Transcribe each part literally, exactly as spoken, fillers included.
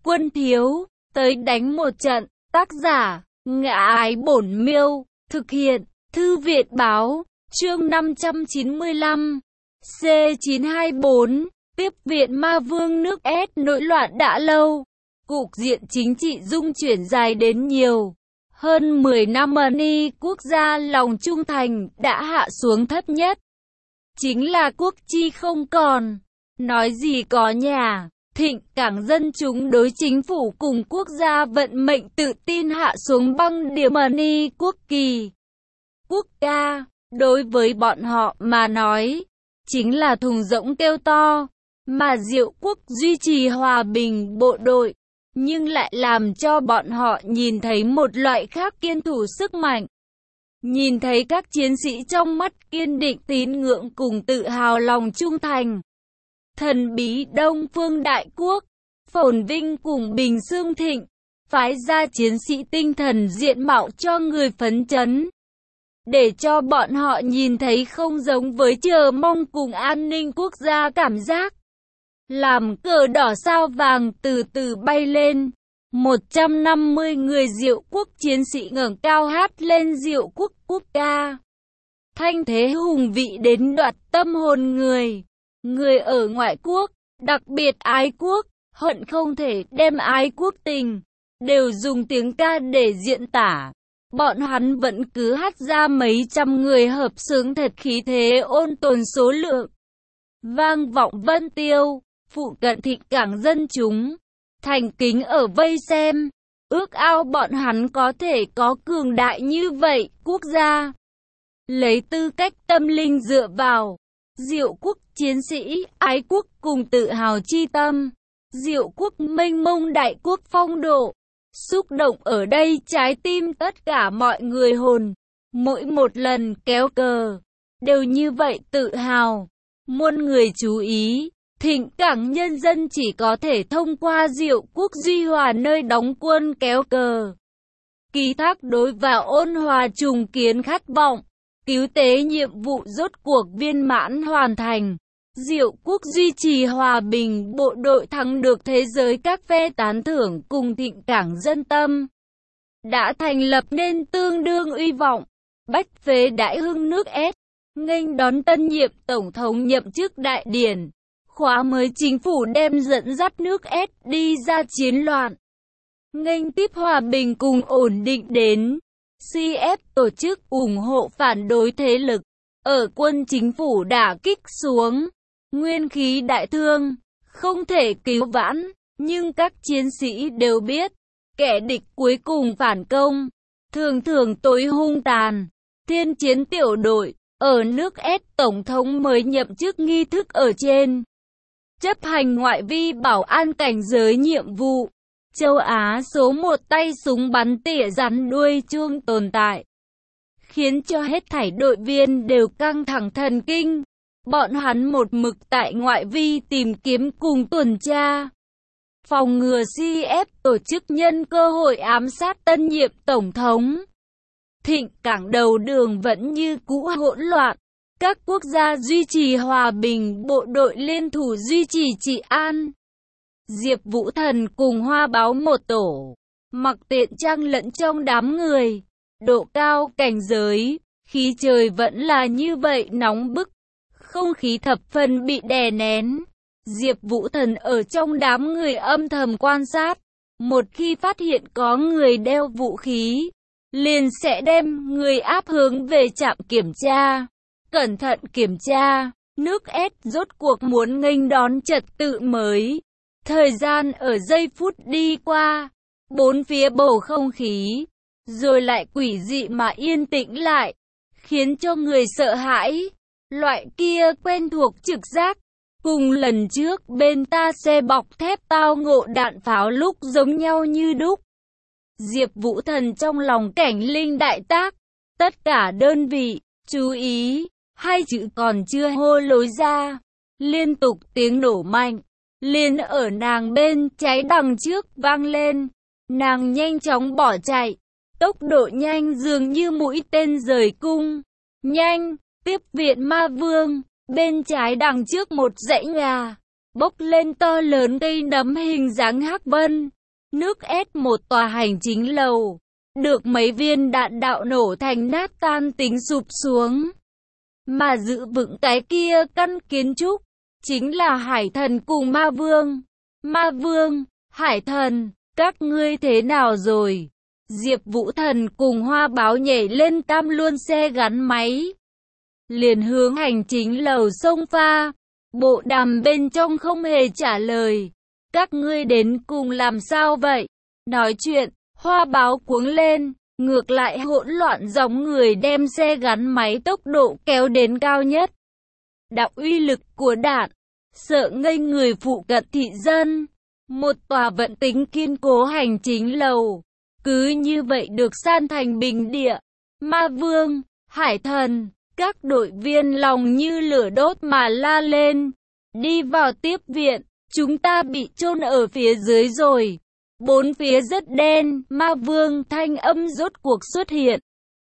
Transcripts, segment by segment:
quân thiếu, tới đánh một trận. Tác giả, Ngã Ái Bổn Miêu, thực hiện, Thư viện Báo, chương năm trăm chín mươi lăm, C chín hai bốn, tiếp viện Ma Vương nước S nổi loạn đã lâu. Cục diện chính trị dung chuyển dài đến nhiều. Hơn mười năm Mani quốc gia lòng trung thành đã hạ xuống thấp nhất. Chính là quốc chi không còn. Nói gì có nhà, thịnh cảng dân chúng đối chính phủ cùng quốc gia vận mệnh tự tin hạ xuống băng điểm Mani quốc kỳ. Quốc ca, đối với bọn họ mà nói, chính là thùng rỗng kêu to, mà Diệu quốc duy trì hòa bình bộ đội, nhưng lại làm cho bọn họ nhìn thấy một loại khác kiên thủ sức mạnh. Nhìn thấy các chiến sĩ trong mắt kiên định tín ngưỡng cùng tự hào lòng trung thành. Thần bí Đông Phương Đại Quốc, phồn vinh cùng bình xương thịnh, phái ra chiến sĩ tinh thần diện mạo cho người phấn chấn. Để cho bọn họ nhìn thấy không giống với chờ mong cùng an ninh quốc gia cảm giác. Làm cờ đỏ sao vàng từ từ bay lên. một trăm năm mươi người Diệu quốc chiến sĩ ngẩng cao hát lên Diệu quốc quốc ca. Thanh thế hùng vị đến đoạt tâm hồn người. Người ở ngoại quốc, đặc biệt ái quốc, hận không thể đem ái quốc tình, đều dùng tiếng ca để diễn tả. Bọn hắn vẫn cứ hát ra mấy trăm người hợp xướng thật khí thế ôn tồn số lượng. Vang vọng vân tiêu, phụ cận thịnh cảng dân chúng, thành kính ở vây xem, ước ao bọn hắn có thể có cường đại như vậy, quốc gia. Lấy tư cách tâm linh dựa vào, Diệu quốc chiến sĩ, ái quốc cùng tự hào chi tâm, Diệu quốc mênh mông đại quốc phong độ, xúc động ở đây trái tim tất cả mọi người hồn. Mỗi một lần kéo cờ, đều như vậy tự hào. Muôn người chú ý, thịnh cảng nhân dân chỉ có thể thông qua Diệu quốc Duy Hòa nơi đóng quân kéo cờ. Ký thác đối vào ôn hòa trùng kiến khát vọng, cứu tế nhiệm vụ rốt cuộc viên mãn hoàn thành. Diệu quốc duy trì hòa bình bộ đội thắng được thế giới các phe tán thưởng cùng thịnh cảng dân tâm. Đã thành lập nên tương đương uy vọng. Bách phế đại hưng nước S, nghênh đón tân nhiệm tổng thống nhậm chức đại điển. Khóa mới chính phủ đem dẫn dắt nước S đi ra chiến loạn. Nghênh tiếp hòa bình cùng ổn định đến. xê ép tổ chức ủng hộ phản đối thế lực. Ở quân chính phủ đả kích xuống. Nguyên khí đại thương, không thể cứu vãn, nhưng các chiến sĩ đều biết, kẻ địch cuối cùng phản công, thường thường tối hung tàn. Thiên chiến tiểu đội, ở nước S tổng thống mới nhậm chức nghi thức ở trên. Chấp hành ngoại vi bảo an cảnh giới nhiệm vụ. Châu Á số một tay súng bắn tỉa rắn đuôi chuông tồn tại. Khiến cho hết thảy đội viên đều căng thẳng thần kinh. Bọn hắn một mực tại ngoại vi tìm kiếm cùng tuần tra. Phòng ngừa xê ép tổ chức nhân cơ hội ám sát tân nhiệm tổng thống. Thịnh cảng đầu đường vẫn như cũ hỗn loạn. Các quốc gia duy trì hòa bình, bộ đội liên thủ duy trì trị an. Diệp Vũ Thần cùng Hoa Báo một tổ, mặc tiện trang lẫn trong đám người. Độ cao cảnh giới, khí trời vẫn là như vậy nóng bức. Không khí thập phần bị đè nén. Diệp Vũ Thần ở trong đám người âm thầm quan sát. Một khi phát hiện có người đeo vũ khí, liền sẽ đem người áp hướng về trạm kiểm tra. Cẩn thận kiểm tra, nước S rốt cuộc muốn nghênh đón trật tự mới. Thời gian ở giây phút đi qua, bốn phía bầu không khí, rồi lại quỷ dị mà yên tĩnh lại, khiến cho người sợ hãi. Loại kia quen thuộc trực giác, cùng lần trước bên ta xe bọc thép tao ngộ đạn pháo lúc giống nhau như đúc. Diệp Vũ Thần trong lòng cảnh linh đại tác, tất cả đơn vị, chú ý, hai chữ còn chưa hô lối ra. Liên tục tiếng nổ mạnh, liền ở nàng bên trái đằng trước vang lên. Nàng nhanh chóng bỏ chạy, tốc độ nhanh dường như mũi tên rời cung. Nhanh! Tiếp viện Ma Vương, bên trái đằng trước một dãy nhà, bốc lên to lớn cây nấm hình dáng hắc vân, nước ét một tòa hành chính lầu, được mấy viên đạn đạo nổ thành nát tan tính sụp xuống. Mà giữ vững cái kia căn kiến trúc, chính là Hải Thần cùng Ma Vương. Ma Vương, Hải Thần, các ngươi thế nào rồi? Diệp Vũ Thần cùng Hoa Báo nhảy lên tam luân xe gắn máy, liền hướng hành chính lầu xông pha. Bộ Đàm bên trong không hề trả lời. Các ngươi đến cùng làm sao vậy? Nói chuyện, Hoa Báo cuống lên, ngược lại hỗn loạn giống người đem xe gắn máy tốc độ kéo đến cao nhất. Đạo uy lực của đạn, sợ ngây người phụ cận thị dân. Một tòa vận tính kiên cố hành chính lầu, cứ như vậy được san thành bình địa. Ma Vương, Hải Thần, các đội viên lòng như lửa đốt mà la lên. Đi vào tiếp viện, chúng ta bị chôn ở phía dưới rồi. Bốn phía rất đen, Ma Vương thanh âm rốt cuộc xuất hiện.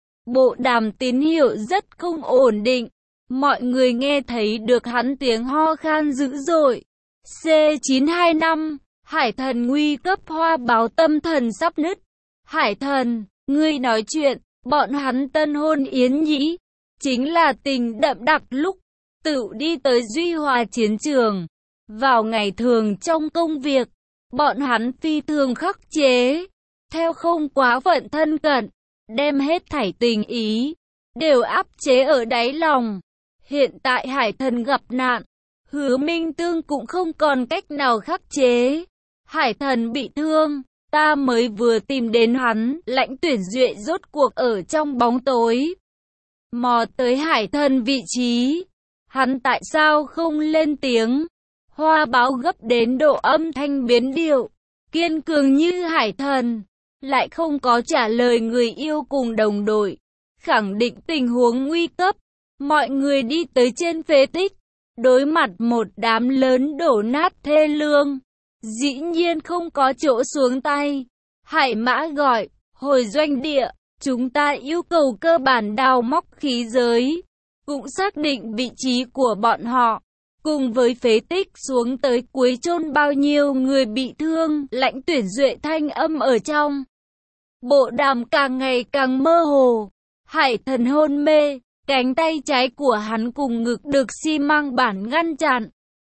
Bộ đàm tín hiệu rất không ổn định. Mọi người nghe thấy được hắn tiếng ho khan dữ dội. C chín hai năm, Hải Thần nguy cấp. Hoa Báo tâm thần sắp nứt. Hải Thần, ngươi nói chuyện, bọn hắn tân hôn yến nhĩ, chính là tình đậm đặc lúc tự đi tới Duy Hòa chiến trường. Vào ngày thường trong công việc, bọn hắn phi thường khắc chế, theo không quá phận thân cận, đem hết thảy tình ý, đều áp chế ở đáy lòng. Hiện tại Hải Thần gặp nạn, Hứa Minh Tương cũng không còn cách nào khắc chế. Hải Thần bị thương, ta mới vừa tìm đến hắn. Lãnh Tuyển Duệ rốt cuộc ở trong bóng tối mò tới Hải Thần vị trí. Hắn tại sao không lên tiếng? Hoa Báo gấp đến độ âm thanh biến điệu, kiên cường như Hải Thần, lại không có trả lời người yêu cùng đồng đội, khẳng định tình huống nguy cấp. Mọi người đi tới trên phế tích, đối mặt một đám lớn đổ nát thê lương, dĩ nhiên không có chỗ xuống tay. Hải Mã gọi, hồi doanh địa, chúng ta yêu cầu cơ bản đào móc khí giới, cũng xác định vị trí của bọn họ, cùng với phế tích xuống tới cuối chôn bao nhiêu người bị thương. Lãnh Tuyển Duệ thanh âm ở trong bộ đàm càng ngày càng mơ hồ. Hải Thần hôn mê, cánh tay trái của hắn cùng ngực được xi măng bản ngăn chặn.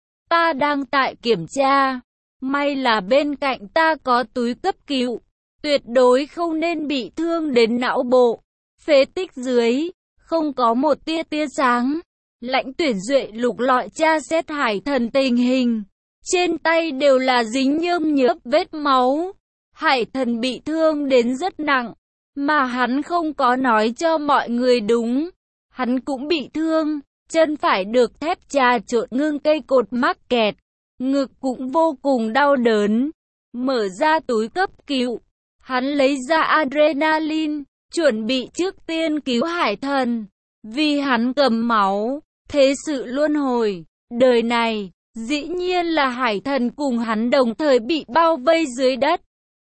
Ta đang tại kiểm tra, may là bên cạnh ta có túi cấp cứu, tuyệt đối không nên bị thương đến não bộ. Phế tích dưới, không có một tia tia sáng. Lãnh Tuyển Duệ lục lọi tra xét Hải Thần tình hình, trên tay đều là dính nhơm nhớp vết máu. Hải Thần bị thương đến rất nặng, mà hắn không có nói cho mọi người đúng. Hắn cũng bị thương, chân phải được thép trà trộn ngưng cây cột mắc kẹt, ngực cũng vô cùng đau đớn. Mở ra túi cấp cứu, hắn lấy ra adrenaline, chuẩn bị trước tiên cứu Hải Thần. Vì hắn cầm máu, thế sự luân hồi, đời này, dĩ nhiên là Hải Thần cùng hắn đồng thời bị bao vây dưới đất.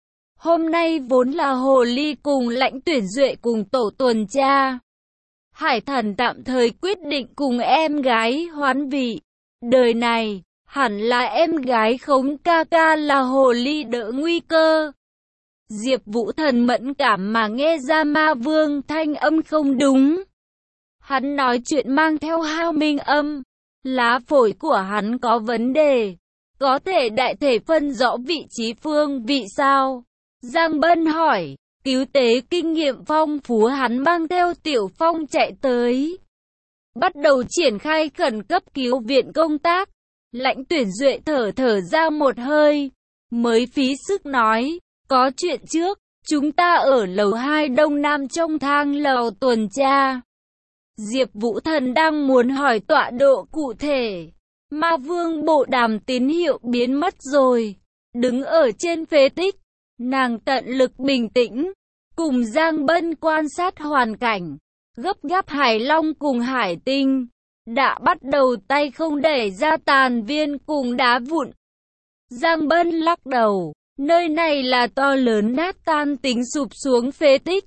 Hôm nay vốn là Hồ Ly cùng Lãnh Tuyển Duệ cùng tổ tuần tra. Hải Thần tạm thời quyết định cùng em gái hoán vị. Đời này, hẳn là em gái Khống ca ca là Hồ Ly đỡ nguy cơ. Diệp Vũ Thần mẫn cảm mà nghe ra Ma Vương thanh âm không đúng. Hắn nói chuyện mang theo hao minh âm, lá phổi của hắn có vấn đề, có thể đại thể phân rõ vị trí phương vị sao? Giang Bân hỏi, cứu tế kinh nghiệm phong phú hắn mang theo Tiểu Phong chạy tới. Bắt đầu triển khai khẩn cấp cứu viện công tác. Lãnh Tuyển Duệ thở thở ra một hơi, mới phí sức nói, có chuyện trước, chúng ta ở lầu hai đông nam trong thang lầu tuần tra. Diệp Vũ Thần đang muốn hỏi tọa độ cụ thể. Ma Vương bộ đàm tín hiệu biến mất rồi. Đứng ở trên phế tích, nàng tận lực bình tĩnh, cùng Giang Bân quan sát hoàn cảnh. Gấp gáp Hải Long cùng Hải Tinh đã bắt đầu tay không đẩy ra tàn viên cùng đá vụn. Giang Bân lắc đầu, nơi này là to lớn nát tan tính sụp xuống phế tích.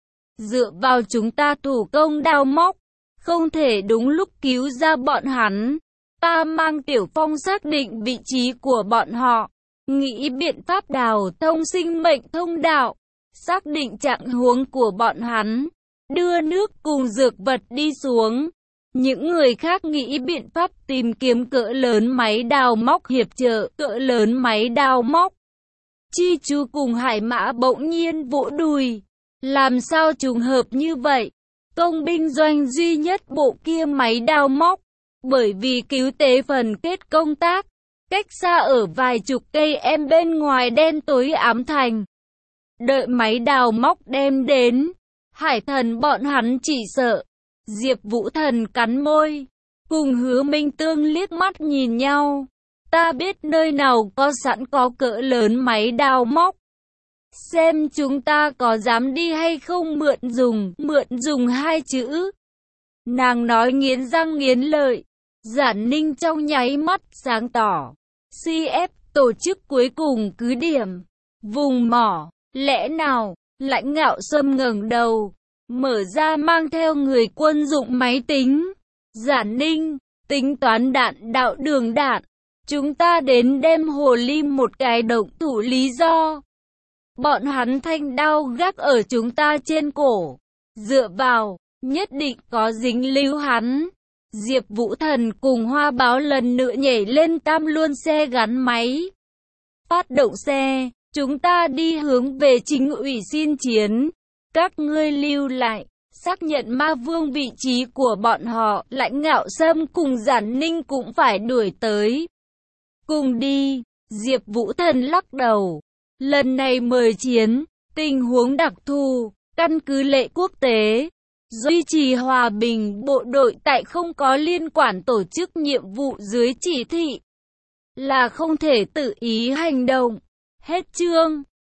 Dựa vào chúng ta thủ công đào móc, không thể đúng lúc cứu ra bọn hắn. Ta mang Tiểu Phong xác định vị trí của bọn họ, nghĩ biện pháp đào thông sinh mệnh thông đạo, xác định trạng huống của bọn hắn, đưa nước cùng dược vật đi xuống. Những người khác nghĩ biện pháp tìm kiếm cỡ lớn máy đào móc hiệp trợ, cỡ lớn máy đào móc. Chi Chu cùng Hải Mã bỗng nhiên vỗ đùi. Làm sao trùng hợp như vậy? Công binh doanh duy nhất bộ kia máy đào móc, bởi vì cứu tế phần kết công tác, cách xa ở vài chục cây em bên ngoài đen tối ám thành. Đợi máy đào móc đem đến, Hải Thần bọn hắn chỉ sợ. Diệp Vũ Thần cắn môi, cùng Hứa Minh Tương liếc mắt nhìn nhau. Ta biết nơi nào có sẵn có cỡ lớn máy đào móc. Xem chúng ta có dám đi hay không mượn dùng, mượn dùng hai chữ. Nàng nói nghiến răng nghiến lợi, Giản Ninh trong nháy mắt sáng tỏ. xê ép tổ chức cuối cùng cứ điểm, vùng mỏ, lẽ nào, Lãnh Ngạo Sâm ngẩng đầu, mở ra mang theo người quân dụng máy tính. Giản Ninh, tính toán đạn đạo đường đạn, chúng ta đến đem hồ ly một cái động thủ lý do. Bọn hắn thanh đao gác ở chúng ta trên cổ, dựa vào, nhất định có dính líu hắn. Diệp Vũ Thần cùng Hoa Báo lần nữa nhảy lên tam luân xe gắn máy. Phát động xe, chúng ta đi hướng về chính ủy xin chiến. Các ngươi lưu lại, xác nhận ma vương vị trí của bọn họ. Lãnh Ngạo Sâm cùng Giản Ninh cũng phải đuổi tới. Cùng đi, Diệp Vũ Thần lắc đầu. Lần này mời chiến, tình huống đặc thù, căn cứ lệ quốc tế, duy trì hòa bình bộ đội tại không có liên quản tổ chức nhiệm vụ dưới chỉ thị, là không thể tự ý hành động. Hết chương.